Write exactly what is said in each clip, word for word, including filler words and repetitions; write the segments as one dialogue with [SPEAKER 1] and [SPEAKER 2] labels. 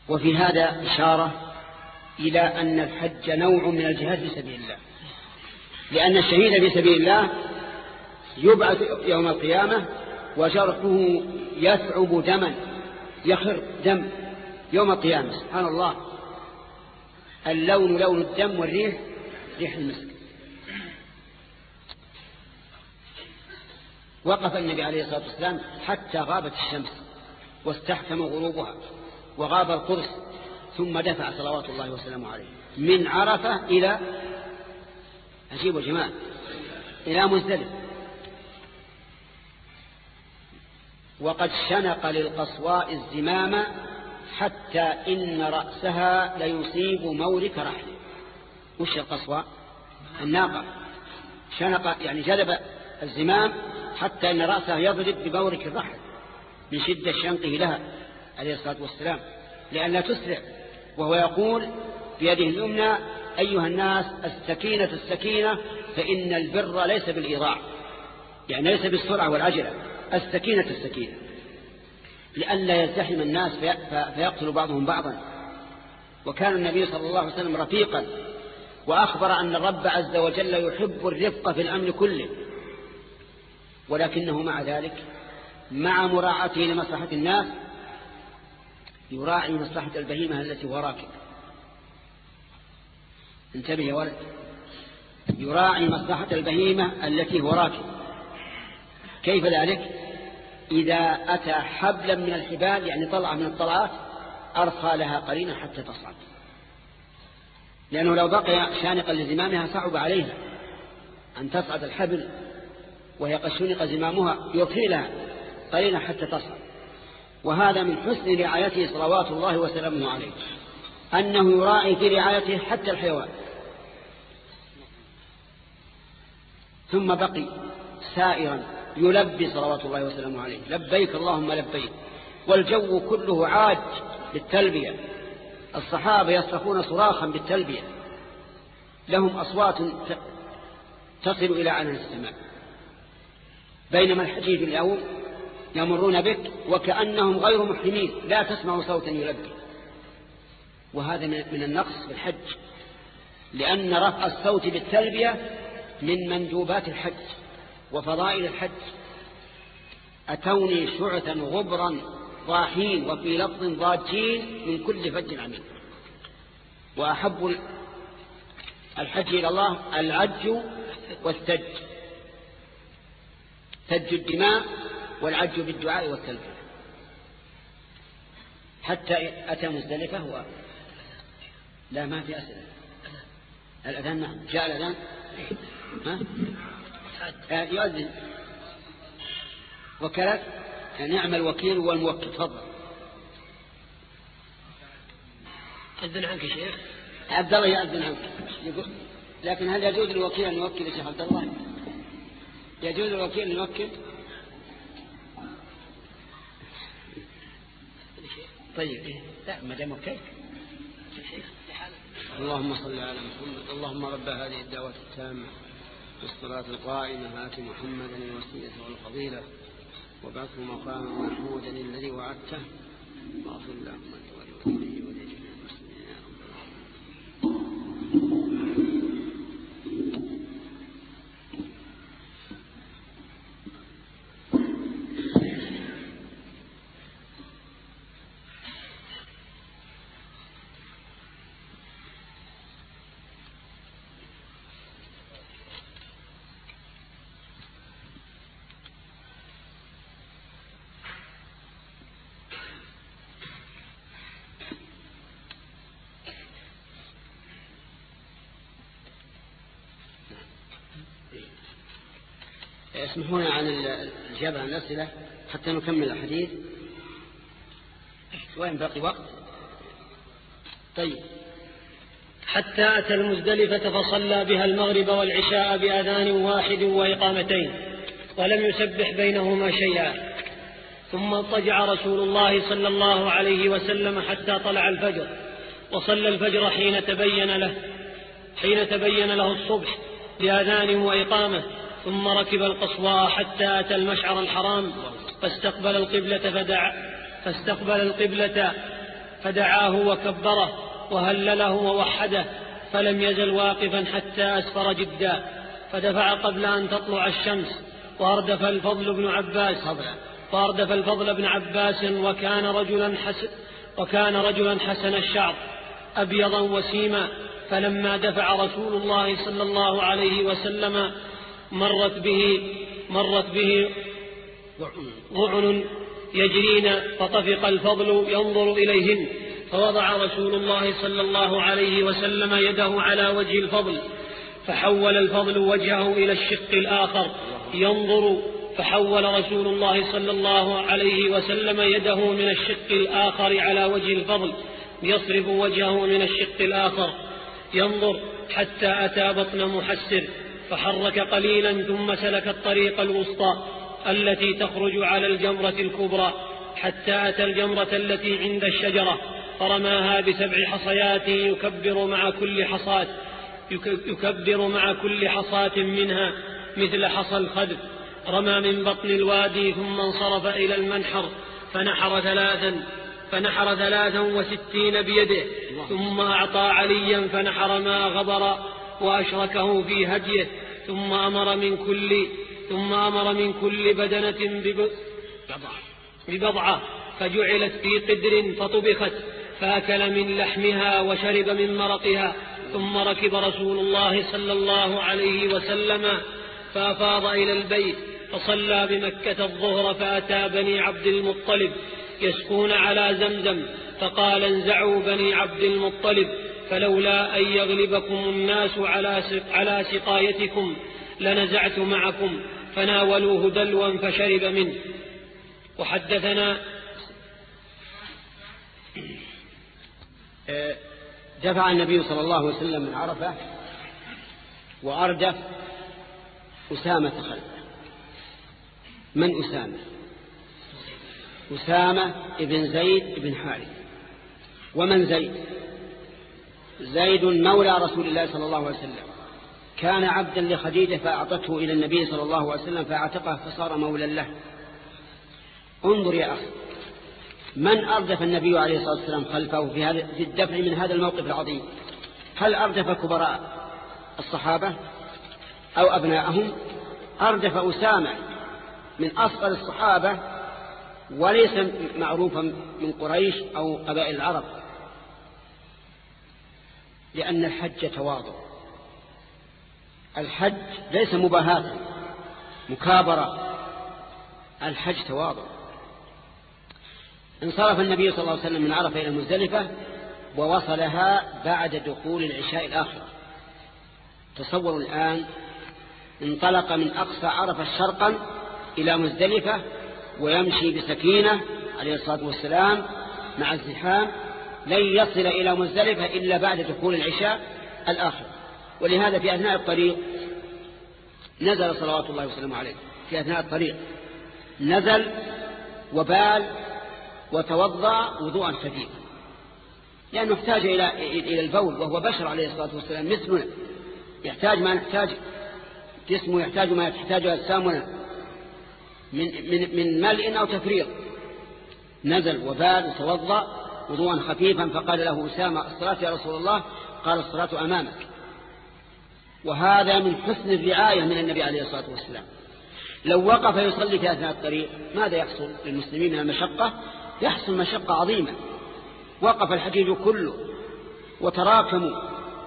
[SPEAKER 1] وفي هذا إشارة إلى أن الحج نوع من الجهاد في سبيل الله، لأن الشهيد في سبيل الله يبعث يوم القيامة وجرحه يثعب دما، يخر دم يوم القيامة. سبحان الله، اللون لون الدم والريح ريح المسك. وقف النبي عليه الصلاة والسلام حتى غابت الشمس واستحكم غروبها وغاب القرص، ثم دفع صلوات الله وسلامه عليه من عرفة إلى عجيب الجمال إلى مزدلفة، وقد شنق للقصواء الزمام حتى إن رأسها ليصيب مورك رحله. وش القصواء؟ الناقة. شنق يعني جلب الزمام حتى إن رأسها يضرب بمورك الرحل من شدة شنقه لها عليه الصلاة والسلام لأن لا تسرع، وهو يقول بيده اليمنى: أيها الناس السكينة السكينة فإن البر ليس بالإضاع، يعني ليس بالسرعة والعجلة، السكينة السكينة، لئلا يزدحم الناس فيقتل بعضهم بعضا. وكان النبي صلى الله عليه وسلم رفيقا، وأخبر أن الرب عز وجل يحب الرفق في الأمر كله، ولكنه مع ذلك مع مراعاته لمصلحة الناس يراعي مصلحة البهيمة التي هو راكب. انتبه يا ولد، يراعي مصلحة البهيمة التي هو راكب. كيف ذلك؟ إذا أتى حبلا من الحبال يعني طلعة من الطلعات أرخى لها قرينة حتى تصعد، لأنه لو بقي شانقا لزمامها صعب عليها أن تصعد الحبل وهي قد شنق زمامها، يرخي لها قرينة حتى تصعد. وهذا من حسن رعايته صلوات الله وسلامه عليه، أنه يراعي في رعايته حتى الحيوان. ثم بقي سائرا يلبي صلوات الله وسلامه عليه: لبيك اللهم لبيك. والجو كله عاج بالتلبية، الصحابة يصرخون صراخا بالتلبية، لهم أصوات تصل إلى عنان السماء، بينما الحجيج اليوم يمرون بك وكأنهم غير محرمين، لا تسمع صوتا يلبي. وهذا من النقص في الحج، لأن رفع الصوت بالتلبية من مندوبات الحج وفضائل الحج. أتوني شعثا غبرا ضاحين وفي لفظ ضاجين من كل فج عميق. وأحب الحج إلى الله العج والثج، ثج الدماء والعج بالدعاء والتلبية. حتى أتى مزدلفة هو لا ما في أسئلة. الأذان نعم جاء الأذان. ها آه يؤذن وكلت نعم الوكيل والموكل. تفضل.
[SPEAKER 2] أذن عنك شيخ
[SPEAKER 1] عبد الله يأذن عنك يقول. لكن هل يجوز الوكيل أن يوكل يا شيخ عبد الله؟ يجوز الوكيل أن يوكل؟ طيب لا ما دام وكيل. اللهم صل على محمد. اللهم رب هذه الدعوة التامة والصلاة القائمة آت محمدا الوسيلة والفضيلة وبعثه مقاما محمودا الذي وعدته واغفر اللهم ولوالديه ولجميع المسلمين يا رب العالمين. اسمحونا عن الإجابة عن الأسئلة حتى نكمل الحديث. وين باقي وقت؟ طيب.
[SPEAKER 2] حتى أتى المزدلفة فصلى بها المغرب والعشاء بأذان واحد وإقامتين ولم يسبح بينهما شيئا، ثم اضطجع رسول الله صلى الله عليه وسلم حتى طلع الفجر، وصلى الفجر حين تبين له حين تبين له الصبح بأذان وإقامة، ثم ركب القصواء حتى أتى المشعر الحرام فاستقبل القبلة فدعا فاستقبل القبلة فدعاه وكبره وهلله ووحده، فلم يزل واقفا حتى أسفر جدا، فدفع قبل أن تطلع الشمس، واردف الفضل بن عباس واردف الفضل بن عباس وكان رجلا حسن وكان رجلا حسن الشعر أبيضا وسيما. فلما دفع رسول الله صلى الله عليه وسلم مرت به مرت به ضعن يجرين، فطفق الفضل ينظر إليهن، فوضع رسول الله صلى الله عليه وسلم يده على وجه الفضل، فحول الفضل وجهه إلى الشق الآخر ينظر، فحول رسول الله صلى الله عليه وسلم يده من الشق الآخر على وجه الفضل يصرف وجهه من الشق الآخر ينظر، حتى أتى بطن محسر، فحرك قليلا ثم سلك الطريق الوسطى التي تخرج على الجمرة الكبرى، حتى أتى الجمرة التي عند الشجرة، فرماها بسبع حصيات يكبر مع كل حصاة يكبر مع كل حصاة منها مثل حصى الخدف. رمى من بطن الوادي ثم انصرف إلى المنحر، فنحر ثلاثا فنحر ثلاثا وستين بيده، ثم أعطى عليا فنحر ما غبر وأشركه في هديه، ثم أمر من كل ثم أمر من كل بدنة ببضعة، فجعلت في قدر فطبخت، فأكل من لحمها وشرب من مرقها. ثم ركب رسول الله صلى الله عليه وسلم فأفاض إلى البيت، فصلى بمكة الظهر، فأتى بني عبد المطلب يسقون على زمزم، فقال: انزعوا بني عبد المطلب، فلولا أن يغلبكم الناس على سقايتكم لنزعت معكم، فناولوه دلوا فشرب منه. وحدثنا
[SPEAKER 1] دفع النبي صلى الله عليه وسلم من عرفة وأردف أسامة خلفه. من أسامة؟ أسامة ابن زيد ابن حارث. ومن زيد؟ زيد مولى رسول الله صلى الله عليه وسلم، كان عبدا لخديجة فأعطته إلى النبي صلى الله عليه وسلم فاعتقه فصار مولا له. انظر يا أخي، من أردف النبي عليه الصلاة والسلام خلفه في هذا في الدفع من هذا الموقف العظيم؟ هل أردف كبراء الصحابة أو أبناءهم؟ أردف أسامة من أصغر الصحابة، وليس معروفا من قريش أو قبائل العرب، لأن الحج تواضع. الحج ليس مباهاة مكابرة، الحج تواضع. انصرف النبي صلى الله عليه وسلم من عرفة إلى مزدلفة، ووصلها بعد دخول العشاء الآخر. تصوروا الآن، انطلق من أقصى عرفة شرقا إلى مزدلفة، ويمشي بسكينة عليه الصلاة والسلام مع الزحام، لن يصل إلى مزدلفة إلا بعد دخول العشاء الآخر. ولهذا في أثناء الطريق نزل صلوات الله وسلامه عليه، في أثناء الطريق نزل وبال وتوضأ وضوءا خفيفا، لأنه احتاج إلى إلى البول، وهو بشر عليه الصلاة والسلام مثلنا، يحتاج ما نحتاج، جسمه يحتاج ما يحتاجه أجسامنا من من من ملء أو تفريغ. نزل وبال وتوضأ وضوءا خفيفا، فقال له أسامة: الصلاة يا رسول الله؟ قال: الصلاة أمامك. وهذا من حسن الرعاية من النبي عليه الصلاة والسلام. لو وقف يصلي في أثناء الطريق ماذا يحصل للمسلمين من المشقة؟ يحصل مشقة عظيمة. وقف الحجيج كله وتراكموا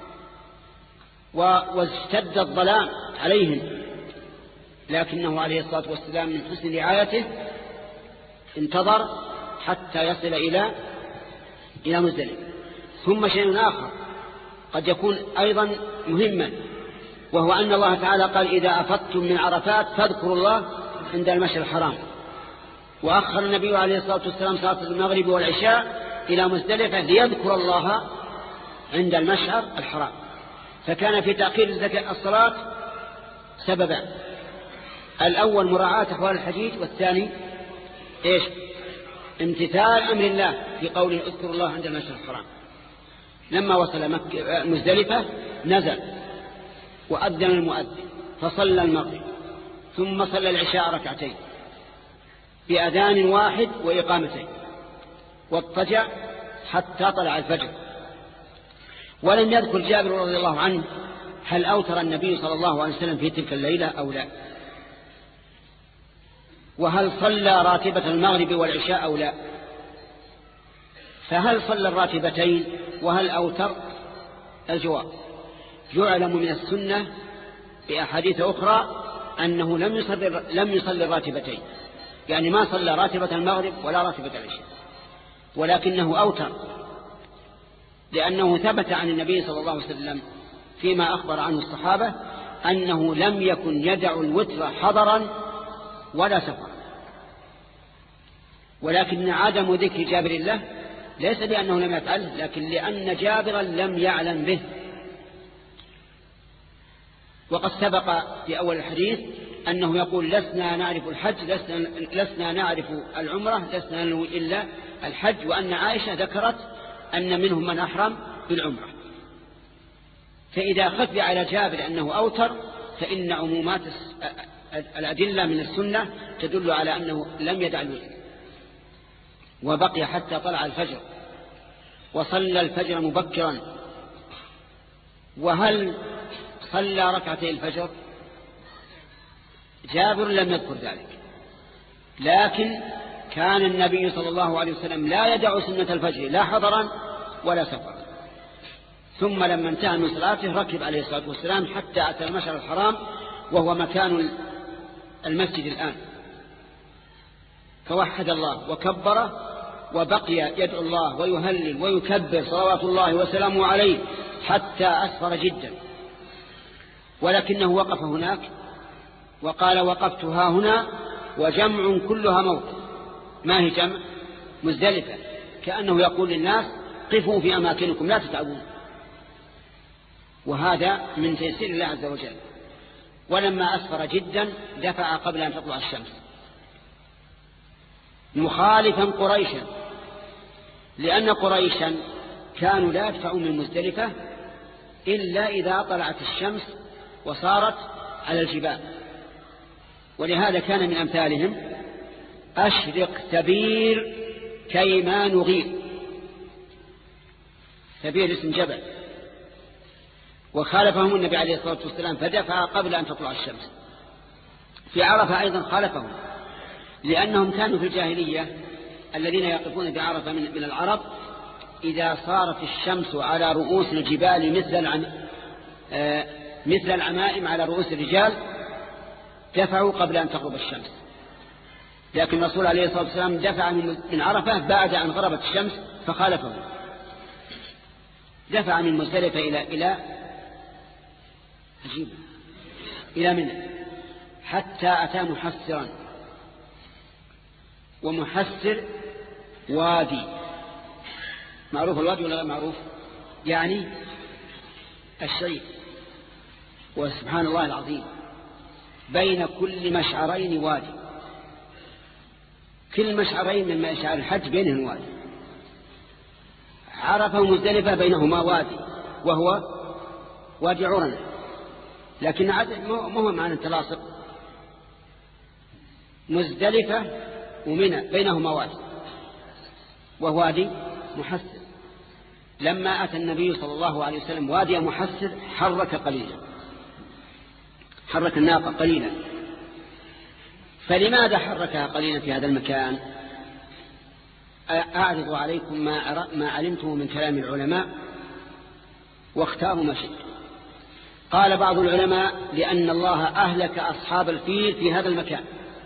[SPEAKER 1] واشتد الظلام عليهم، لكنه عليه الصلاة والسلام من حسن رعايته انتظر حتى يصل إلى إلى مزدلفة. ثم شيء آخر قد يكون أيضا مهما، وهو أن الله تعالى قال: إذا أفضتم من عرفات فاذكروا الله عند المشعر الحرام. وأخر النبي عليه الصلاة والسلام صلاة المغرب والعشاء إلى مزدلفة ليذكر الله عند المشعر الحرام. فكان في تأخير الصلاة سببا: الأول مراعاة أحوال الحجيج، والثاني إيش؟ امتثال أمر الله في قوله: اذكروا الله عند المشعر الحرام. لما وصل مكة مزدلفة نزل وأذن المؤذن فصلى المغرب، ثم صلى العشاء ركعتين بأذان واحد وإقامتين، واضطجع حتى طلع الفجر. ولم يذكر جابر رضي الله عنه هل أوتر النبي صلى الله عليه وسلم في تلك الليلة أو لا، وهل صلى راتبة المغرب والعشاء أو لا. فهل صلى الراتبتين وهل أوتر؟ الجواب: يعلم من السنة بأحاديث أخرى أنه لم يصلي لم يصلي الراتبتين، يعني ما صلى راتبة المغرب ولا راتبة العشاء، ولكنه أوتر، لأنه ثبت عن النبي صلى الله عليه وسلم فيما أخبر عنه الصحابة أنه لم يكن يدع الوتر حضرا ولا سفرا. ولكن عدم ذكر جابر له ليس لأنه لم يفعله، لكن لأن جابرا لم يعلم به. وقد سبق في أول الحديث أنه يقول: لسنا نعرف الحج، لسنا, لسنا نعرف العمرة، لسنا ننوي إلا الحج. وأن عائشة ذكرت أن منهم من أحرم بالعمرة. فإذا خفي على جابر أنه أوتر فإن عمومات الأدلة من السنة تدل على أنه لم يدع الوتر، وبقي حتى طلع الفجر وصلى الفجر مبكرا. وهل صلى ركعتي الفجر؟ جابر لم يذكر ذلك، لكن كان النبي صلى الله عليه وسلم لا يدع سنة الفجر لا حضرا ولا سفرا. ثم لما انتهى من صلاته ركب عليه الصلاة والسلام حتى أتى المشعر الحرام، وهو مكان المسجد الآن، فوحد الله وكبره، وبقي يدعو الله ويهلل ويكبر صلوات الله وسلامه عليه حتى أسفر جدا. ولكنه وقف هناك وقال: وقفت ها هنا وجمع كلها موت. ما هي جمع؟ مزدلفة، كأنه يقول للناس: قفوا في أماكنكم لا تتعبون. وهذا من تيسير الله عز وجل. ولما أسفر جدا دفع قبل أن تطلع الشمس، مخالفا قريشا، لأن قريشا كانوا لا يدفعون من مزدلفة إلا إذا طلعت الشمس وصارت على الجبال. ولهذا كان من أمثالهم: أشرق ثبير كيما نغير. ثبير اسم جبل. وخالفهم النبي عليه الصلاة والسلام فدفع قبل أن تطلع الشمس. في عرفة أيضا خالفهم، لأنهم كانوا في الجاهلية الذين يقفون بعرفة من العرب إذا صارت الشمس على رؤوس الجبال مثل العم... آه... مثل العمائم على رؤوس الرجال دفعوا قبل أن تغرب الشمس. لكن الرسول عليه الصلاة والسلام دفع من عرفة بعد أن غربت الشمس فخالفهم، دفع من مزدلفة إلى إلى عجيب إلى منى حتى أتى محسرا. ومحسر وادي، معروف الوادي ولا لا معروف؟ يعني الشيء. وسبحان الله العظيم بين كل مشعرين وادي، كل مشعرين من مشعر الحج بينهم وادي. عرفة ومزدلفة بينهما وادي وهو وادي عرنة، لكن ما هو معنى التلاصق. مزدلفة ومنى بينهما وادي وهو وادي محسر. لما أتى النبي صلى الله عليه وسلم وادي محسر حرك قليلا، حرك الناقة قليلا. فلماذا حركها قليلا في هذا المكان؟ أعرض عليكم ما, ما علمته من كلام العلماء واختاروا ما شئت. قال بعض العلماء: لأن الله أهلك أصحاب الفيل في هذا المكان،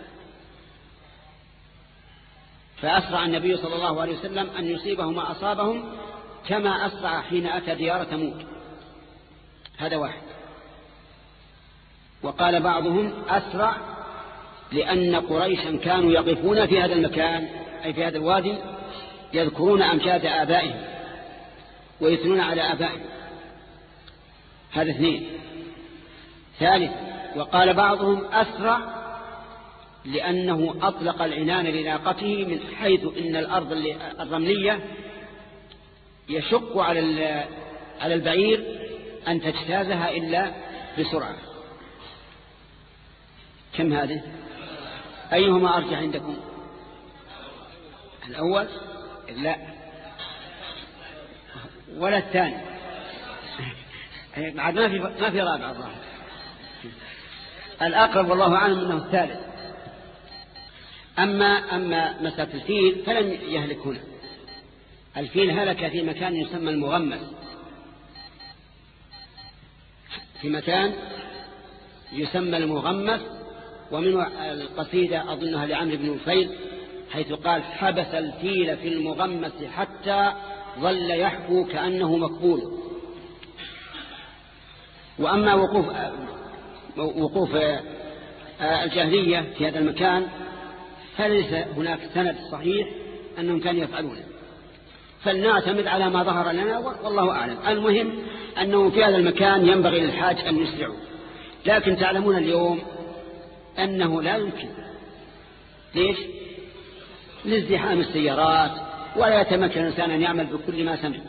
[SPEAKER 1] فأسرع النبي صلى الله عليه وسلم أن يصيبه ما أصابهم، كما أسرع حين أتى ديار ثمود. هذا واحد. وقال بعضهم: أسرع لأن قريشا كانوا يقفون في هذا المكان أي في هذا الوادي يذكرون أمجاد آبائهم ويثنون على آبائهم. هذا اثنين. ثالث، وقال بعضهم: أسرع لأنه أطلق العنان لناقته من حيث إن الأرض الرملية يشق على على البعير أن تجتازها إلا بسرعة. كم هذه؟ أيهما أرجح عندكم؟ الأول؟ لا، ولا الثاني. بعد ما في ما في رابع الظاهر. الأقرب والله أعلم أنه الثالث. أما أما مسألة الفيل فلم يهلك هنا. الفيل هلك في مكان يسمى المغمس، في مكان يسمى المغمس. ومن القصيدة أظنها لعمرو بن نفيل حيث قال: حبس الفيل في المغمس حتى ظل يحفو كأنه مكبول. وأما وقوف وقوف الجاهلية في هذا المكان فليس هناك سند صحيح أنهم كانوا يفعلونه، فلنعتمد على ما ظهر لنا والله أعلم. المهم أنه في هذا المكان ينبغي للحاج أن يسرعوا، لكن تعلمون اليوم أنه لا يمكن. ليش؟ لازدحام السيارات، ولا يتمكن الإنسان أن يعمل بكل ما سمع.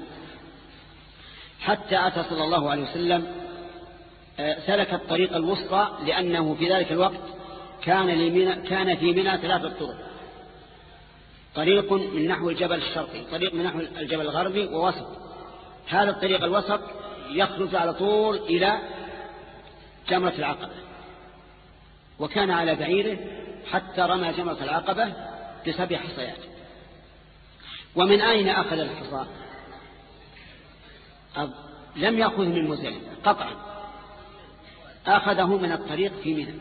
[SPEAKER 1] حتى أتى صلى الله عليه وسلم سلك الطريق الوسطى، لأنه في ذلك الوقت كان, كان في منى ثلاثة طرق: طريق من نحو الجبل الشرقي، طريق من نحو الجبل الغربي، ووسط. هذا الطريق الوسط يخرج على طول إلى جمرة العقبة، وكان على بعيره حتى رمى جمرة العقبة بسبع حصيات. ومن أين أخذ الحصى؟ لم يأخذ من مزدلفة قطعا، أخذه من الطريق في منى،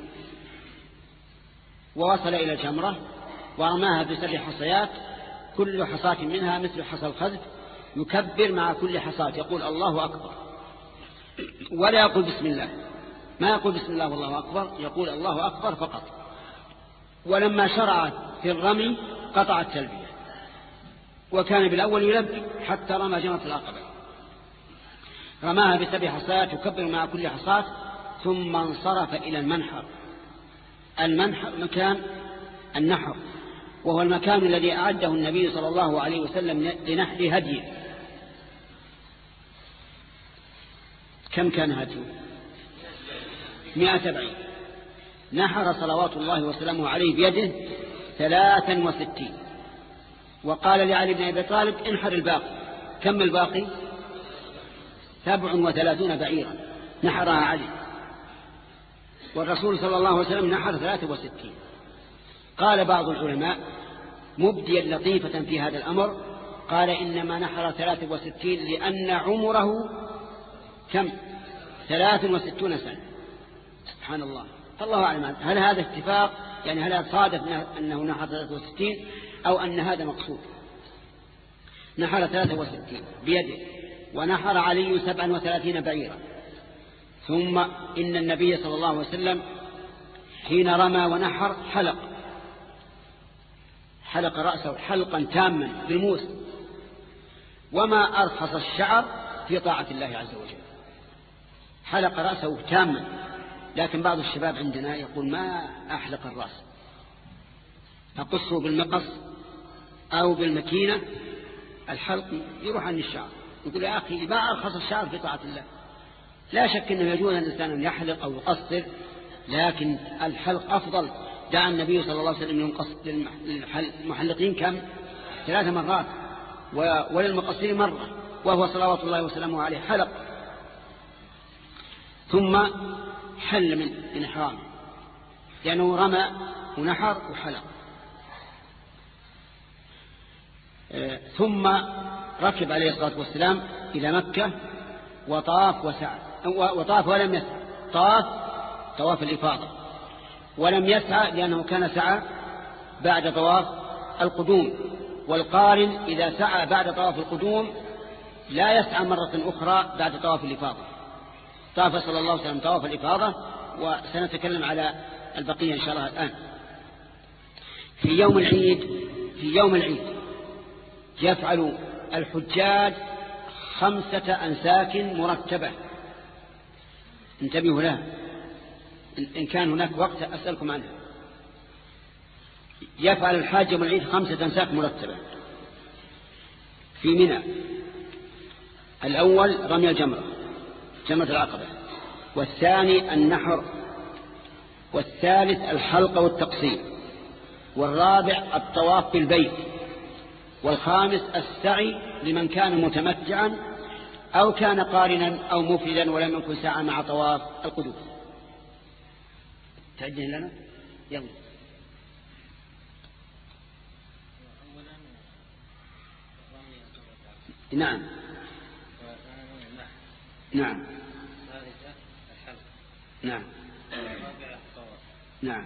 [SPEAKER 1] ووصل إلى الجمرة ورماها بسبع حصيات، كل حصاة منها مثل حصى الخذف، يكبر مع كل حصاة، يقول الله أكبر، ولا يقول بسم الله، ما يقول بسم الله والله أكبر، يقول الله أكبر فقط. ولما شرع في الرمي قطع التلبية، وكان بالأول يلبي حتى رمى جمرة العقبة، رماها بسبع حصات يكبر مع كل حصاة، ثم انصرف إلى المنحر. المنحر مكان النحر، وهو المكان الذي أعده النبي صلى الله عليه وسلم لنحر هديه. كم كان هديه؟ مئة بعير. نحر صلوات الله وسلامه عليه بيده ثلاثا وستين، وقال لعلي بن أبي طالب: انحر الباقي. كم الباقي؟ سبع وثلاثون بعيرا نحرها علي، والرسول صلى الله عليه وسلم نحر ثلاثة وستين. قال بعض العلماء مبديا لطيفة في هذا الأمر، قال: إنما نحر ثلاثة وستين لأن عمره كم؟ ثلاث وستون سنة. سبحان الله. فالله أعلم هل هذا اتفاق، يعني هل صادف أنه نحر ثلاثة وستين أو أن هذا مقصود. نحر ثلاثة وستين بيده، ونحر علي سبعا وثلاثين بعيرا. ثم إن النبي صلى الله عليه وسلم حين رمى ونحر حلق حلق رأسه حلقا تاما بالموس، وما أرخص الشعر في طاعة الله عز وجل. حلق رأسه تاما. لكن بعض الشباب عندنا يقول: ما أحلق الرأس، أقصه بالمقص أو بالمكينة، الحلق يروح عن الشعر. يقول: يا أخي ما أرخص الشعر في طاعة الله. لا شك أنه يجوز أن الإنسان أن يحلق أو يقصر، لكن الحلق أفضل. دعا النبي صلى الله عليه وسلم للمحلقين كم؟ ثلاث مرات، وللمقصرين مرة، وهو صلوات الله وسلامه عليه حلق. ثم حل من من إحرامه، لأنه رمى ونحر وحلق. ثم ركب عليه الصلاة والسلام إلى مكة وطاف وسعى، وطاف ولم يسعى. طاف طواف الإفاضة ولم يسعى، لأنه كان سعى بعد طواف القدوم. والقارن إذا سعى بعد طواف القدوم لا يسعى مرة أخرى بعد طواف الإفاضة. طاف صلى الله عليه وسلم طواف الإفاضة، وسنتكلم على البقية إن شاء الله الآن. في يوم العيد في يوم العيد يفعل الحجاج خمسة أنساك مرتبة. انتبهوا لها، إن كان هناك وقت أسألكم عنها. يفعل الحاج يوم العيد خمسة أنساك مرتبة في منى. الأول رمي الجمرة، جمرة العقبة، والثاني النحر، والثالث الحلق والتقصير، والرابع الطواف بالبيت، والخامس السعي لمن كان متمتعا أو كان قارنا أو مفردا ولم يكن سعى مع طواف القدوم. تعجل لنا يلا. نعم نعم نعم نعم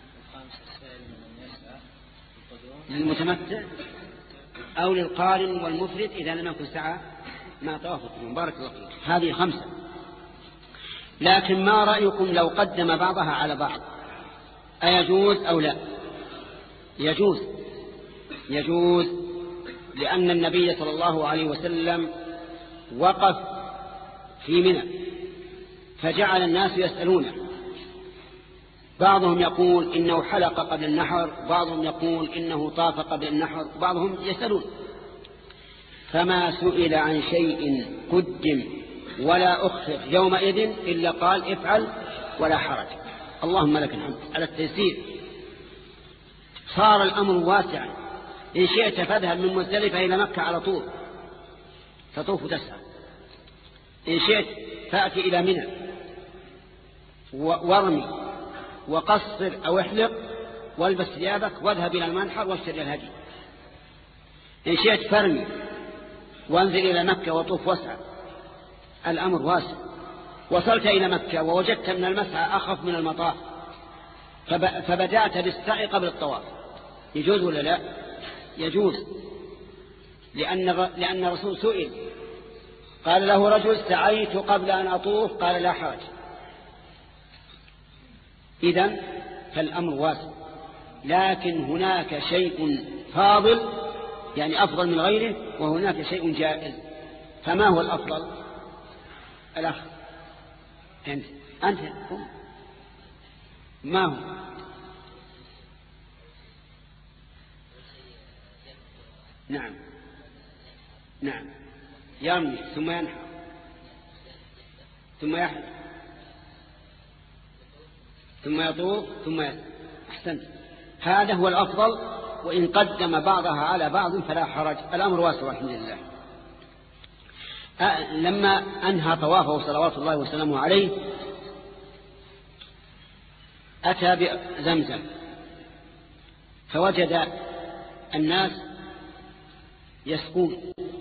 [SPEAKER 1] للمتمتع أو للقارن والمفرد إذا لم يكن سعى مع طواف القدوم. بارك الله فيك. هذه خمسة. لكن ما رأيكم لو قدم بعضها على بعض؟ أيجوز أو لا؟ يجوز يجوز لأن النبي صلى الله عليه وسلم وقف في منى فجعل الناس يسألونه، بعضهم يقول إنه حلق قبل النحر، بعضهم يقول إنه طاف قبل النحر، بعضهم يسألون. فما سئل عن شيء قدم ولا أخر يومئذ إلا قال افعل ولا حرج. اللهم لك الحمد على التيسير. صار الأمر واسعا. إن شئت فاذهب من مزدلفة إلى مكة على طول تطوف تسعى، إن شئت فأتي إلى منى وارمي وقصر أو احلق والبس ثيابك واذهب إلى المنحر واشتري الهدي. إن شئت فرمي وانزل إلى مكة وطوف واسعى. الأمر واسع. وصلت إلى مكة ووجدت أن المسعى أخف من المطاف فبدأت بالسعي قبل الطواف، يجوز ولا لا؟ يجوز. لأن لأن الرسول سئل قال له رجل سعيت قبل أن أطوف قال لا حرج. إذن فالأمر واسع. لكن هناك شيء فاضل يعني أفضل من غيره، وهناك شيء جائز. فما هو الأفضل؟ الأخ أنت أنت ما هو؟ نعم نعم يرمي ثم ينحر ثم يحلق ثم يطوف ثم يسعى. أحسنت. هذا هو الأفضل. وإن قدم بعضها على بعض فلا حرج. الأمر واسع والحمد لله. أه لما أنهى طوافه صلوات الله وسلامه عليه أتى بزمزم فوجد الناس يسقون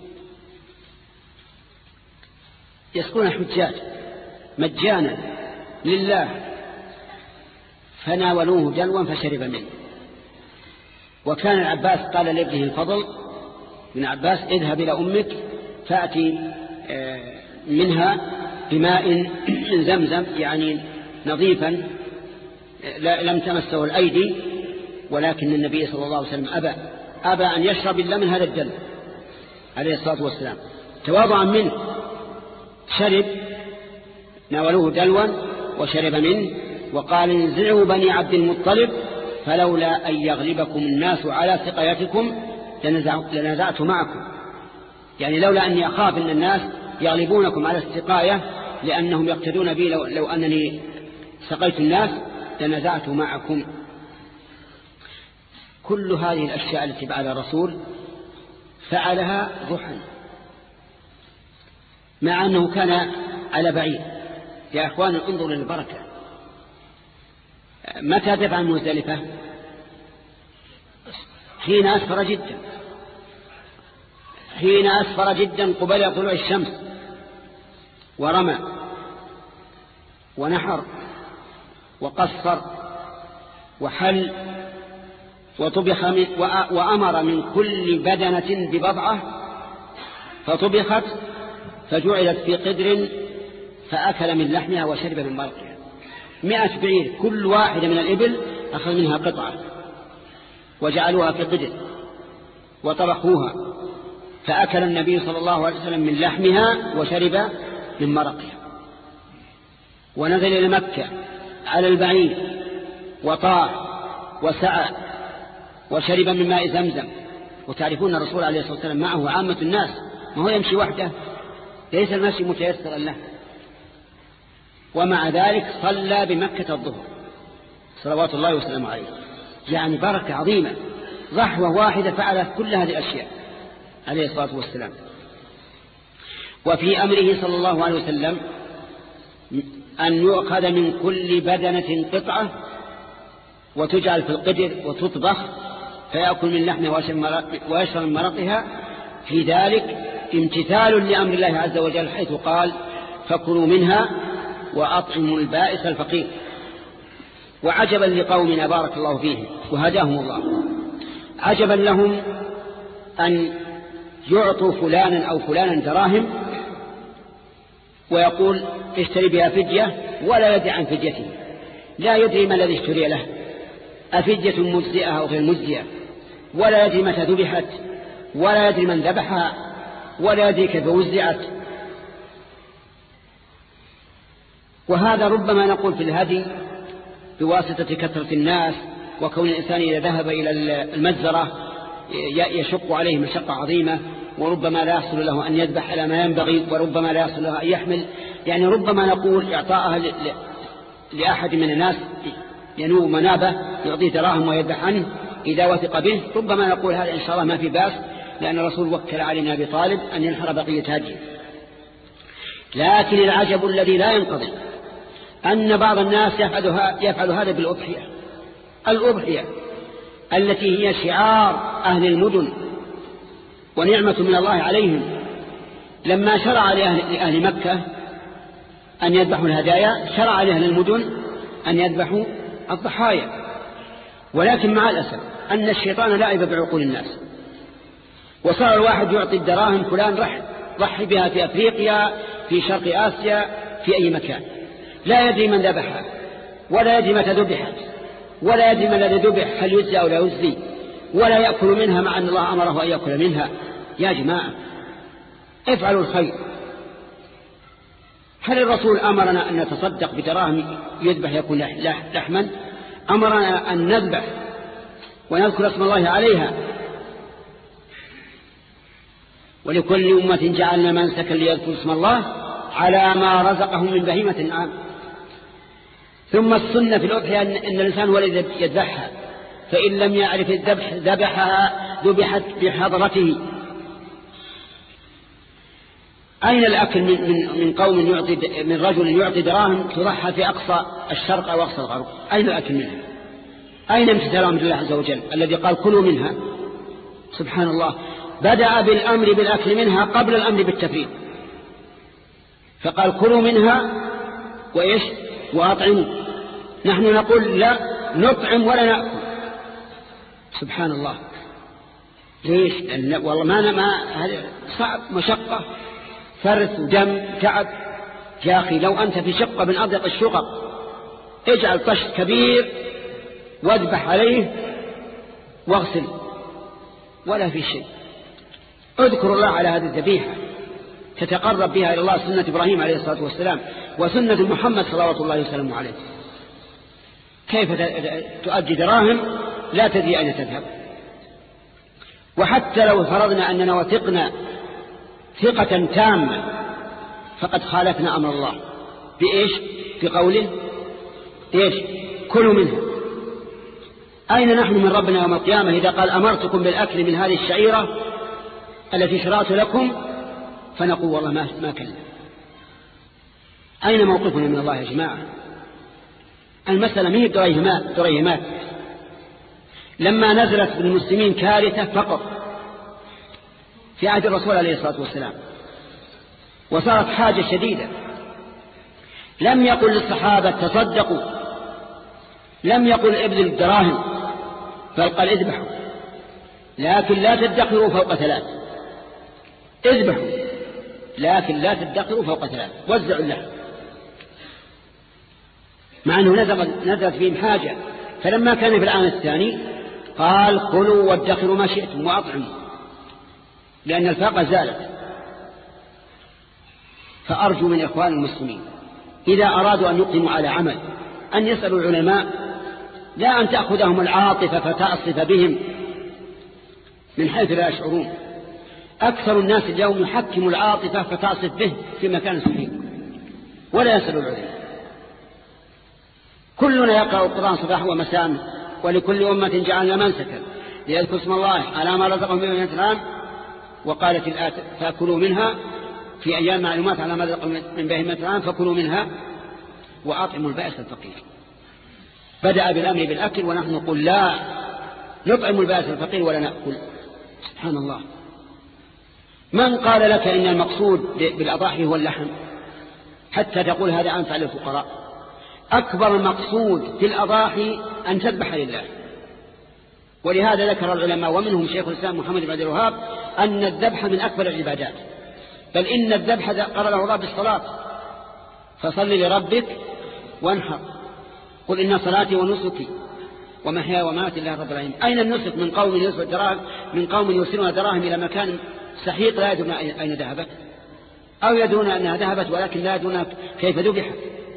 [SPEAKER 1] يسقون الحجاج مجانا لله، فناولوه دلوا فشرب منه. وكان العباس قال لابنه الفضل بن عباس اذهب إلى أمك فأتي منها بماء من زمزم يعني نظيفا لم تمسه الأيدي، ولكن النبي صلى الله عليه وسلم أبى أبى أن يشرب إلا من هذا الدلو عليه الصلاة والسلام تواضعا منه. شرب، ناولوه دلوا وشرب منه، وقال انزعوا بني عبد المطلب فلولا أن يغلبكم الناس على سقايتكم لنزعت معكم. يعني لولا أني أخاف أن الناس يغلبونكم على السقاية لأنهم يقتدون بي لو, لو أنني سقيت الناس لنزعت معكم. كل هذه الأشياء التي بعد الرسول فعلها ضحى مع أنه كان على بعيد. يا أخوان انظروا للبركة. متى دفع مزدلفة؟ حين أسفر جدا حين أسفر جدا قبل طلوع الشمس، ورمى ونحر وقصر وحل وطبخ من وأمر من كل بدنة ببضعة فطبخت فجعلت في قدر فأكل من لحمها وشرب من مرقها. مئة بعير كل واحدة من الإبل أخذ منها قطعة وجعلوها في قدر وطبخوها فأكل النبي صلى الله عليه وسلم من لحمها وشرب من مرقها. ونزل إلى مكة على البعير وطاف وسعى وشرب من ماء زمزم. وتعرفون الرسول عليه الصلاة والسلام معه عامة الناس، ما هو يمشي وحده، ليس المشي متيسرا له. ومع ذلك صلى بمكة الظهر صلوات الله وسلامه عليه. يعني بركة عظيمة، ضحوة واحدة فعلت كل هذه الأشياء عليه الصلاة والسلام. وفي أمره صلى الله عليه وسلم أن يؤخذ من كل بدنة قطعة وتجعل في القدر وتطبخ فيأكل من لحمها ويشرب من مرقها، في ذلك امتثال لأمر الله عز وجل حيث قال فكلوا منها وأطعموا البائس الفقير. وعجبا لقومنا بارك الله فيهم وهداهم الله، عجبا لهم أن يعطوا فلانا أو فلانا دراهم ويقول اشتري بها فدية ولا يدري عن فديته، لا يدري ما الذي اشتري له، أفدية مجزئة أو غير مجزئة، ولا يدري متى ذبحت، ولا يدري من ذبحها، ولا يدري كيف وزعت. وهذا ربما نقول في الهدي بواسطة كثرة الناس، وكون الإنسان إذا ذهب إلى المزرعة يشق عليه مشقة عظيمة، وربما لا يحصل له أن يذبح على ما ينبغي، وربما لا يحصل له أن يحمل، يعني ربما نقول إعطاءها لأحد من الناس ينوب منابه يعطيه دراهم ويذبح عنه إذا وثق به، ربما نقول هذا إن شاء الله ما في باس، لأن الرسول وكل علينا بطالب أن ينحر بقية هديه. لكن العجب الذي لا ينقضي أن بعض الناس يفعل هذا بالأضحية، الأضحية التي هي شعار أهل المدن ونعمة من الله عليهم، لما شرع لأهل, لأهل مكة أن يذبحوا الهدايا شرع لأهل المدن أن يذبحوا الضحايا. ولكن مع الأسف أن الشيطان لعب بعقول الناس، وصار الواحد يعطي الدراهم فلان رح ضحي بها في أفريقيا، في شرق آسيا، في أي مكان، لا يدري من ذبحها، ولا يدري متى ذبحت، ولا يدري من الذي ذبح هل يجزي أو لا يجزي، ولا يأكل منها مع أن الله أمره أن يأكل منها. يا جماعة افعلوا الخير. هل الرسول أمرنا أن نتصدق بدراهم يذبح يكون لحما؟ أمرنا أن نذبح ونذكر اسم الله عليها. ولكل أمة جعلنا منسكا ليذكروا اسم الله على ما رزقهم من بهيمة الأنعام. ثم السنة في الأضحية أن الإنسان هو الذي يذبحها، فإن لم يعرف الذبح ذبحها ذبحت بحضرته. أين الأكل من, من, من قوم يعطي من رجل يعطي دراهم تضحى في أقصى الشرق أو أقصى الغرب؟ أين الأكل منها؟ أين امتثال أمر الله عز وجل الذي قال كلوا منها؟ سبحان الله، بدأ بالأمر بالأكل منها قبل الأمر بالتفريط، فقال كلوا منها وإيش وأطعموا. نحن نقول لا نطعم ولا نأكل. سبحان الله، ليش؟ والله ما ما هذا صعب، مشقة، فرث ودم تعب. يا أخي لو أنت في شقة من أضيق الشقق اجعل طشت كبير واذبح عليه واغسل ولا في شيء. اذكر الله على هذه الذبيحة تتقرب بها إلى الله، سنة إبراهيم عليه الصلاة والسلام وسنة محمد صلوات الله وسلامه عليه. كيف تؤدي دراهم لا تدري أين تذهب؟ وحتى لو فرضنا أننا وثقنا ثقة تامة فقد خالفنا أمر الله بإيش؟ بقوله إيش؟ كلوا منها. أين نحن من ربنا يوم القيامة إذا قال أمرتكم بالأكل من هذه الشعيرة التي شرعت لكم؟ فنقول والله ما, ما كلنا. أين موقفنا من الله يا جماعة؟ المسألة ما هي دريهمات دريهمات. لما نزلت بالمسلمين كارثة فقط في عهد الرسول عليه الصلاة والسلام وصارت حاجة شديدة، لم يقل للصحابة تصدقوا، لم يقل ابذلوا الدراهم، بل قال اذبحوا، لكن لا تدخروا فوق ثلاث. اذبحوا لكن لا تدخروا فوق ثلاث، وزعوا اللحم، مع أنه نزلت فيهم حاجة. فلما كان في العام الثاني قال كلوا وادخروا ما شئتم وأطعموا، لأن الفاقة زالت. فأرجو من إخوان المسلمين إذا أرادوا أن يقيموا على عمل أن يسألوا العلماء، لا أن تأخذهم العاطفة فتعصف بهم من حيث لا يشعرون. أكثر الناس اليوم يحكم العاطفة فتعصف به في مكان صحيح ولا يسألوا العلماء. كلنا يقرأ القرآن صباح ومساء، ولكل أمة جعلنا منسكا ليذكروا اسم الله على ما رزقهم من الأنعام، وقالت الآية فأكلوا منها في أيام معلومات على ماذا من بهيمة الأنعام فكلوا منها وأطعموا البائس الفقير. بدأ بالأمر بالأكل ونحن نقول لا نطعم البائس الفقير ولا نأكل. سبحان الله. من قال لك إن المقصود بالأضاحي هو اللحم حتى تقول هذا أنفع للفقراء؟ أكبر مقصود في الأضاحي أن تذبح لله. ولهذا ذكر العلماء ومنهم شيخ الإسلام محمد بن عبد الوهاب أن الذبح من أكبر العبادات، بل إن الذبح قال له الله بالصلاة فصل لربك وانحر قل إن صلاتي ونسكي ومحياي ومماتي لله رب العالمين. أين النسك من قوم يرسلون دراهم من قوم يرسلون دراهم إلى مكان سحيق لا يدرون أين ذهبت، أو يدرون أنها ذهبت ولكن لا يدرون كيف ذبحت.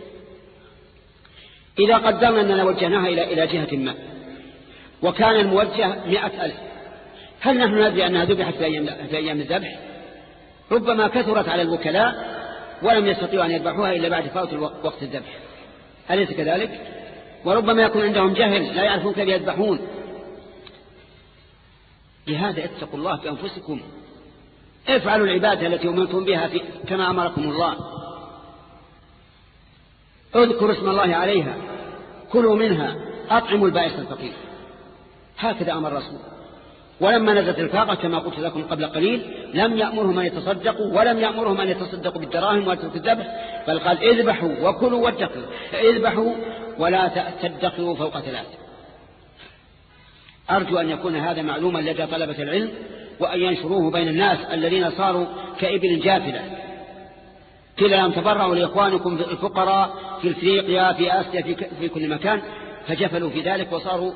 [SPEAKER 1] إذا قدرنا أننا وجهناها إلى إلى جهة ما وكان الموجه مئة ألف، هل نحن ندري أنها ذبحت في أيام, في أيام الذبح؟ ربما كثرت على الوكلاء ولم يستطيعوا أن يذبحوها إلا بعد فوت وقت الذبح، أليس كذلك؟ وربما يكون عندهم جهل لا يعرفون كيف يذبحون. لهذا اتقوا الله بأنفسكم، افعلوا العبادة التي أمرتم بها في كما أمركم الله، اذكروا اسم الله عليها، كلوا منها، أطعموا البائس الفقير. هكذا أمر الرسول. ولما نزلت الفاقة كما قلت لكم قبل قليل لم يأمرهم أن يتصدقوا ولم يأمرهم أن يتصدقوا بالدراهم ويتركوا الذبح، بل قال اذبحوا وكلوا وادخروا، اذبحوا ولا تدخروا فوق ثلاث. أرجو أن يكون هذا معلوما لدى طلبة العلم وأن ينشروه بين الناس الذين صاروا كإبل جافلة. قيل لهم تبرعوا لإخوانكم الفقراء في إفريقيا في آسيا في, في كل مكان، فجفلوا في ذلك وصاروا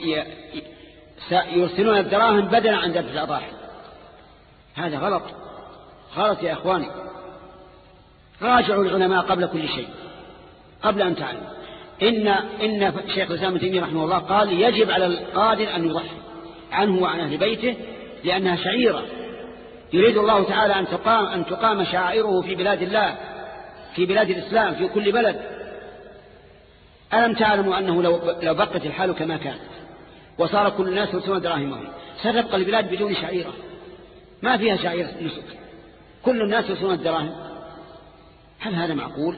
[SPEAKER 1] يرسلون الدراهم بدلا عن ذبح الأضاحي. هذا غلط غلط يا إخواني. راجعوا العلماء قبل كل شيء قبل أن تعلموا. إن, إن شيخ الإسلام ابن تيمية رحمه الله قال يجب على القادر أن يضحي عنه وعن أهل بيته لأنها شعيرة يريد الله تعالى أن تقام, أن تقام شعائره في بلاد الله في بلاد الإسلام في كل بلد. ألم تعلموا أنه لو, لو بقت الحال كما كانت وصار كل الناس يرسلون دراهمهم ستبقى البلاد بدون شعيرة، ما فيها شعيرة نسك، كل الناس يرسلون الدراهم. هل هذا معقول؟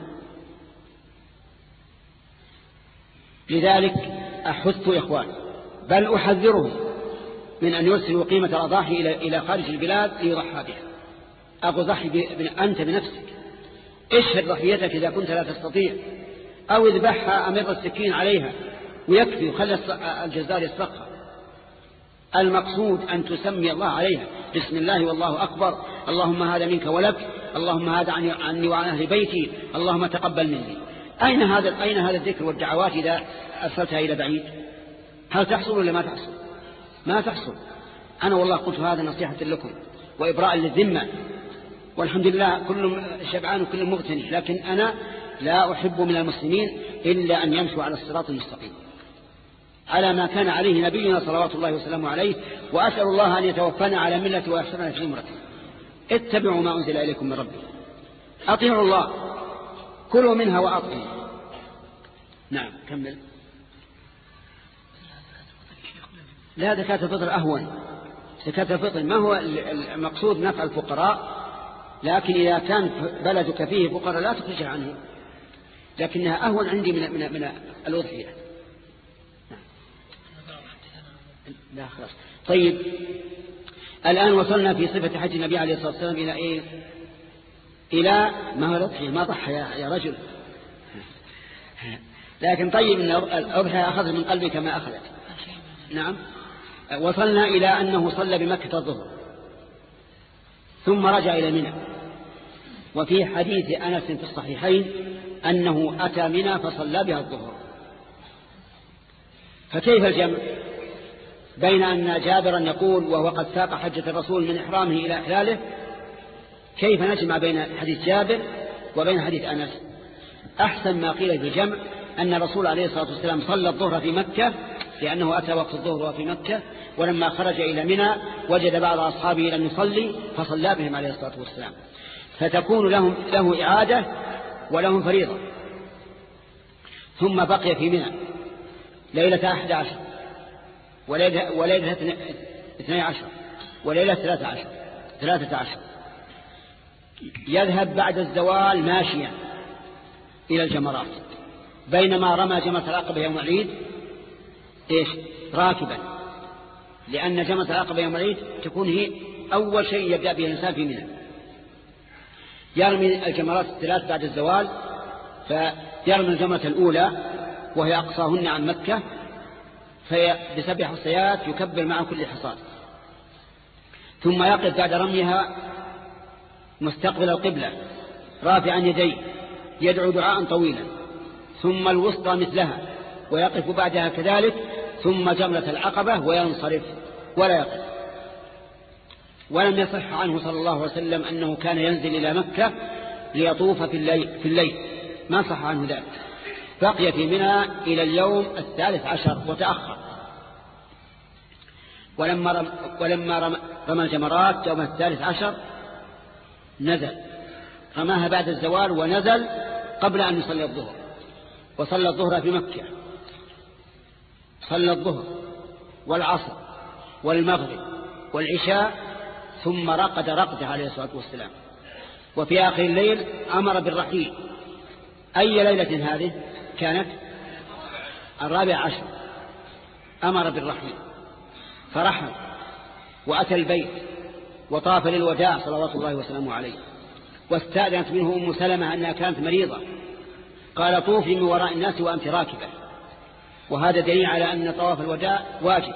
[SPEAKER 1] لذلك أحث إخواني بل أحذرهم من أن يرسلوا قيمة الأضاحي إلى إلى خارج البلاد ليضحى بها. أقول ضحي أنت بنفسك، اشهد ضحيتك إذا كنت لا تستطيع، أو اذبحها أمر السكين عليها ويكفي وخلي الجزار يسرقها. المقصود أن تسمي الله عليها بسم الله والله أكبر، اللهم هذا منك ولك، اللهم هذا عني وعن أهل بيتي، اللهم تقبل مني. أين هذا أين هذا الذكر والدعوات إذا أرسلتها إلى بعيد؟ هل تحصل ولا ما تحصل؟ ما تحصل. أنا والله قلت هذا نصيحة لكم وإبراء للذمة، والحمد لله كل شبعان وكل مغتني، لكن أنا لا أحب من المسلمين إلا أن يمشوا على الصراط المستقيم على ما كان عليه نبينا صلوات الله وسلامه عليه، وأسأل الله أن يتوفانا على ملة ويحشرنا في زمرته. اتبعوا ما أنزل إليكم من ربكم، أطيعوا الله، كلوا منها وأطعموا. نعم كمل. لا زكاة الفطر أهون. زكاة الفطر ما هو المقصود نفع الفقراء، لكن إذا كان بلدك فيه فقراء لا تخرج عنه، لكنها أهون عندي من من من الأضحية. لا خلاص. طيب الآن وصلنا في صفة حج النبي عليه الصلاة والسلام إلى إيه؟ إلى ما هو الأضحية، ما ضحى يا, يا رجل. لكن طيب إن الأضحية أخذ من قلبك ما أخذت. نعم. وصلنا إلى أنه صلى بمكة الظهر ثم رجع إلى منى، وفي حديث أنس في الصحيحين أنه أتى منى فصلى بها الظهر. فكيف الجمع بين أن جابرا يقول وهو قد ساق حجة الرسول من إحرامه إلى إحلاله، كيف نجمع بين حديث جابر وبين حديث أنس؟ أحسن ما قيل في الجمع أن الرسول عليه الصلاة والسلام صلى الظهر في مكة لأنه أتى وقت الظهر وفي مكة، ولما خرج إلى منى وجد بعض أصحابه لم يصلي فصلى بهم عليه الصلاة والسلام، فتكون لهم له إعادة ولهم فريضة. ثم بقي في منى ليلة أحد عشر وليلة, وليلة اثني عشر وليلة ثلاثة عشر ثلاثة عشر يذهب بعد الزوال ماشيا إلى الجمرات، بينما رمى جمرة العقبة يوم العيد إيش؟ راكبا، لأن جمرة العقبة يوم العيد تكون هي أول شيء يبدأ به الإنسان في منى. يرمي الجمرات الثلاث بعد الزوال، فيرمي الجمرة الأولى وهي أقصاهن عن مكة، فبسبع حصيات يكبر مع كل حصاد، ثم يقف بعد رميها مستقبل القبلة رافعا يديه يدعو دعاء طويلا، ثم الوسطى مثلها ويقف بعدها كذلك، ثم جمرة العقبة وينصرف ولا يقف. ولم يصح عنه صلى الله عليه وسلم أنه كان ينزل إلى مكة ليطوف في الليل, في الليل. ما صح عنه ذلك. بقي في منى إلى اليوم الثالث عشر وتأخر. ولما رم ولما رم رمى الجمرات يوم الثالث عشر نزل، رماها بعد الزوال ونزل قبل أن يصلي الظهر، وصلى الظهر في مكة، صلى الظهر والعصر والمغرب والعشاء، ثم رقد رقده عليه الصلاة والسلام. وفي آخر الليل أمر بالرحيل. أي ليلة هذه كانت؟ الرابع عشر. أمر بالرحيل فرحل وأتى البيت وطاف للوداع صلوات الله وسلامه عليه. واستأذنت منه أم سلمة أنها كانت مريضة، قال طوفي من وراء الناس وأنت راكبة، وهذا دليل على أن طواف الوداع واجب.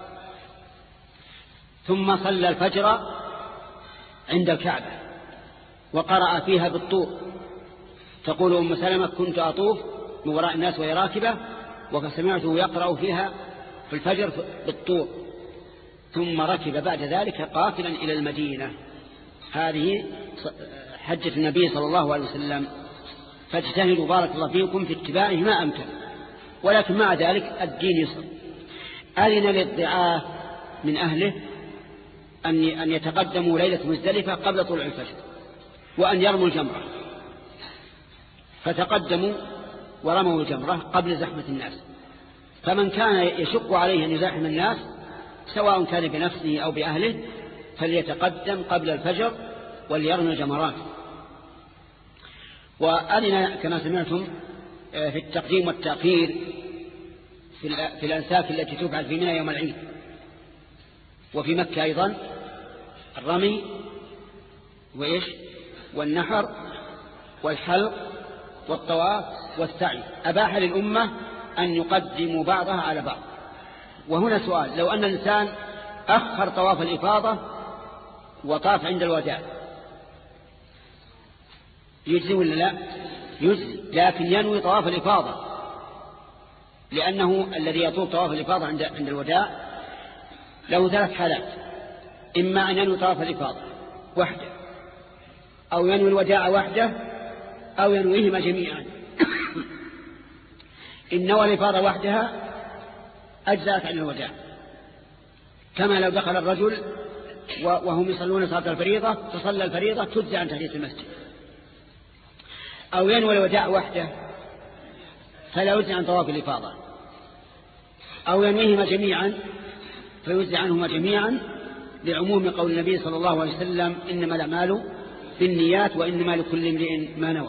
[SPEAKER 1] ثم صلى الفجر عند الكعبة وقرأ فيها بالطور. تقول أم سلمة كنت أطوف من وراء الناس وهي راكبة، وسمعته يقرأ فيها في الفجر بالطور. ثم ركب بعد ذلك قافلا إلى المدينة. هذه حجة النبي صلى الله عليه وسلم، فاجتهدوا بارك الله فيكم في اتباعه ما أمكن، ولكن مع ذلك الدين يسر. أذن للضعاف من أهله أن يتقدموا ليلة مزدلفة قبل طلوع الفجر، وأن يرموا الجمرة، فتقدموا ورموا الجمرة قبل زحمة الناس. فمن كان يشق عليه أن يزاحم الناس سواء كان بنفسه أو بأهله فليتقدم قبل الفجر وليرمي الجمرات. وأذن كما سمعتم في التقديم والتأخير في الأنساك التي تفعل في منى يوم العيد، وفي مكة أيضا الرمي وإيش والنحر والحلق والطواف والسعي. أباح للأمة أن يقدموا بعضها على بعض. وهنا سؤال: لو أن الإنسان أخر طواف الإفاضة وطاف عند الوداع يجزي ولا لا؟ يجزي، لكن ينوي طواف الإفاضة، لأنه الذي يطوف طواف الإفاضة عند عند الوداع له ثلاث حالات: إما أن ينوي طواف الإفاضة وحده، أو ينوي الوداع وحده، أو ينويهما جميعا. إن نوى الإفاضة وحدها أجزأت عن الوداع، كما لو دخل الرجل وهم يصلون صلاة الفريضة فصلى الفريضة تجزى عن تحية المسجد. أو ينوي الوداع وحده فلا يجزي عن طواف الإفاضة، أو ينويهما جميعا فيجزي عنهما جميعا، لعموم قول النبي صلى الله عليه وسلم: إنما الأعمال بالنيات وإنما لكل امرئ ما نوى.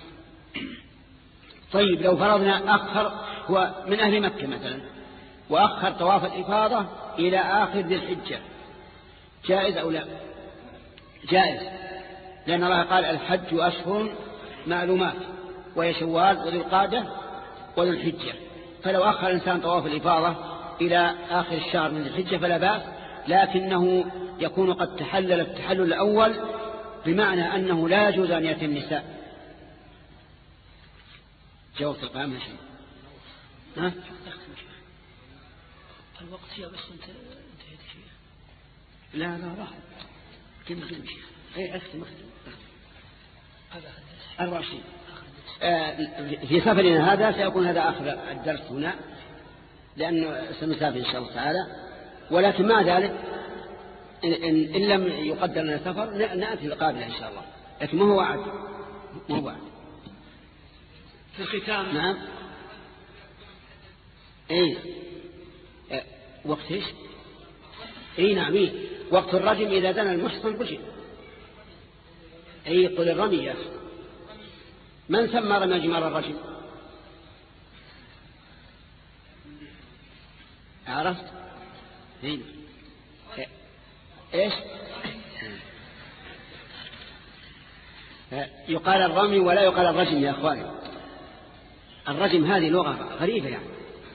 [SPEAKER 1] طيب، لو فرضنا أخر، هو من أهل مكة مثلا، وأخر طواف الإفاضة إلى آخر ذي الحجة، جائز أو لا؟ جائز، لأن الله قال: الحج أشهر معلومات، وهي شوال وذو القعدة وذو الحجة. فلو أخر الإنسان طواف الإفاضة إلى آخر الشهر من الحجة فلا بأس، لكنه يكون قد تحلل التحلل الأول، بمعنى أنه لا يجوز أن يأتي النساء. جواب القائم يا شيخ. ها؟
[SPEAKER 2] الوقت يا بس أنت انتهيت شيء.
[SPEAKER 1] لا لا راح كم كم شيء. أي أختم أختم أربع وعشرين. في سفرنا هذا سيكون هذا آخر الدرس هنا، لأنه سنسافر إن شاء الله تعالى. ولكن مع ذلك إن, إن, إن لم يقدر لنا سفر نأتي القابلة إن شاء الله، لكن ما هو وعد، ما هو وعد.
[SPEAKER 2] في الختام.
[SPEAKER 1] نعم. إيه أه وقت إيش؟ إيه نعم. إيه وقت الرجم إذا زنى المحصن بشر. أي قل الرمي يا أخي. من سمى رمي الجمار الرجم؟ عرفت؟ هنا إيش؟ يقال الرمي ولا يقال الرجم يا أخواني. الرجم هذه لغة غريبة يعني.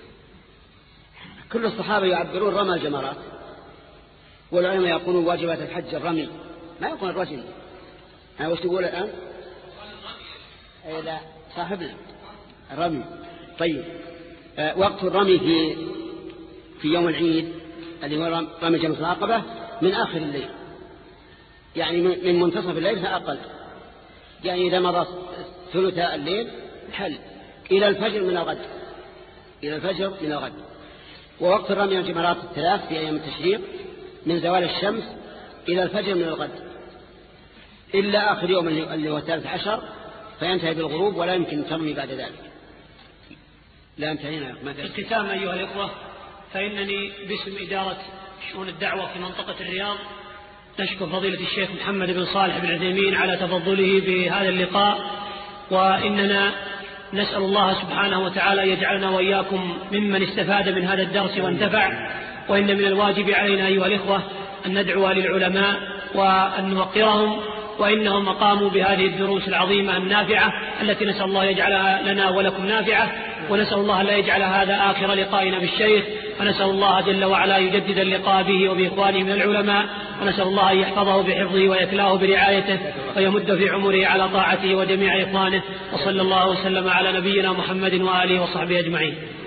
[SPEAKER 1] كل الصحابة يعبرون رمى الجمرات، والعلماء يقولون واجبات الحج الرمي، ما يقول الرجم. أنا وش تقول الآن؟ أي لا صاحبنا الرمي. طيب آه وقت الرمي في في يوم العيد اللي هو رمي جمرة العقبة من آخر الليل، يعني من منتصف الليل فأقل، يعني إذا مضى ثلثاء الليل حل إلى الفجر من الغد، إلى الفجر من الغد. ووقت الرمي الجمرات الثلاث في أيام التشريق من زوال الشمس إلى الفجر من الغد، إلا آخر يوم اللي هو الثالث عشر فينتهي بالغروب ولا يمكن ترمي بعد ذلك. لا انتهينا.
[SPEAKER 2] في الختام أيها الإخوة، فإنني باسم إدارة شؤون الدعوة في منطقة الرياض نشكر فضيلة الشيخ محمد بن صالح بن عثيمين على تفضله بهذا اللقاء، وإننا نسأل الله سبحانه وتعالى يجعلنا وإياكم ممن استفاد من هذا الدرس وانتفع. وإن من الواجب علينا أيها الإخوة أن ندعو للعلماء وأن نوقرهم، وإنهم قاموا بهذه الدروس العظيمة النافعة التي نسأل الله يجعلها لنا ولكم نافعة، ونسأل الله لا يجعل هذا آخر لقائنا بالشيخ، ونسأل الله جل وعلا يجدد اللقاء به وبإخوانه من العلماء، ونسأل الله أن يحفظه بحفظه ويكلاه برعايته ويمد في عمره على طاعته وجميع إخوانه. وصلى الله وسلم على نبينا محمد وآله وصحبه أجمعين.